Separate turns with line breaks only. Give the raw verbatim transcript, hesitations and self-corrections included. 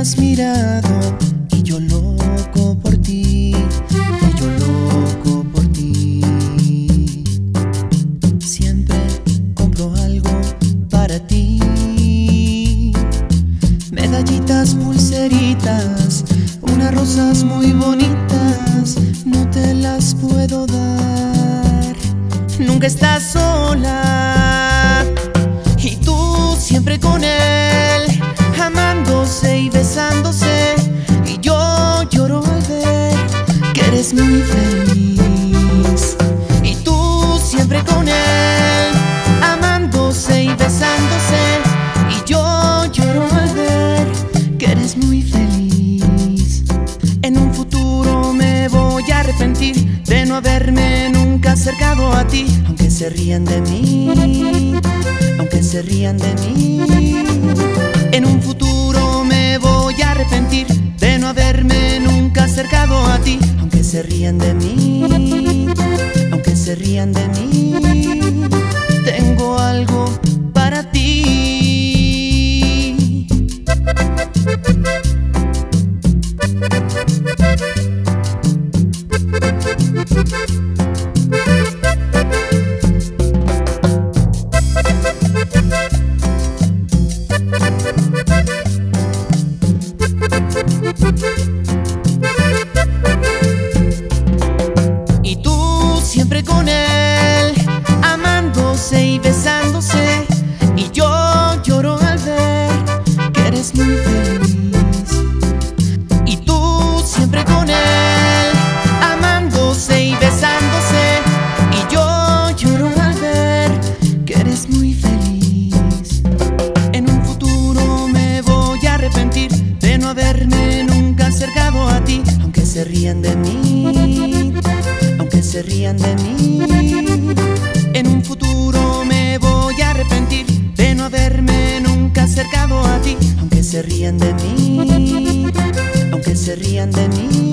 has mirado y yo loco por ti, y yo loco por ti. Siempre compro algo para ti, medallitas, pulseritas, unas rosas muy bonitas, no te las puedo dar. Nunca estás sola y tú siempre con él, amándose y besándose, y yo lloro al ver que eres muy feliz. Y tú siempre con él, amándose y besándose, y yo lloro al ver que eres muy feliz. En un futuro me voy a arrepentir de no haberme nunca acercado a ti, aunque se rían de mí, aunque se rían de mí. En un futuro me voy a arrepentir de no haberme nunca acercado a ti, aunque se rían de mí, aunque se rían de mí. Tengo algo para ti. Y tú siempre con él, amándose y besándose, y yo lloro al ver que eres muy feliz. Y tú siempre con él, amándose y besándose, y yo lloro al ver que eres muy feliz. En un futuro me voy a arrepentir de no haberme nunca acercado a ti, aunque se rían de mí, aunque se rían de mí. En un futuro me voy a arrepentir de no haberme nunca acercado a ti, aunque se rían de mí, aunque se rían de mí.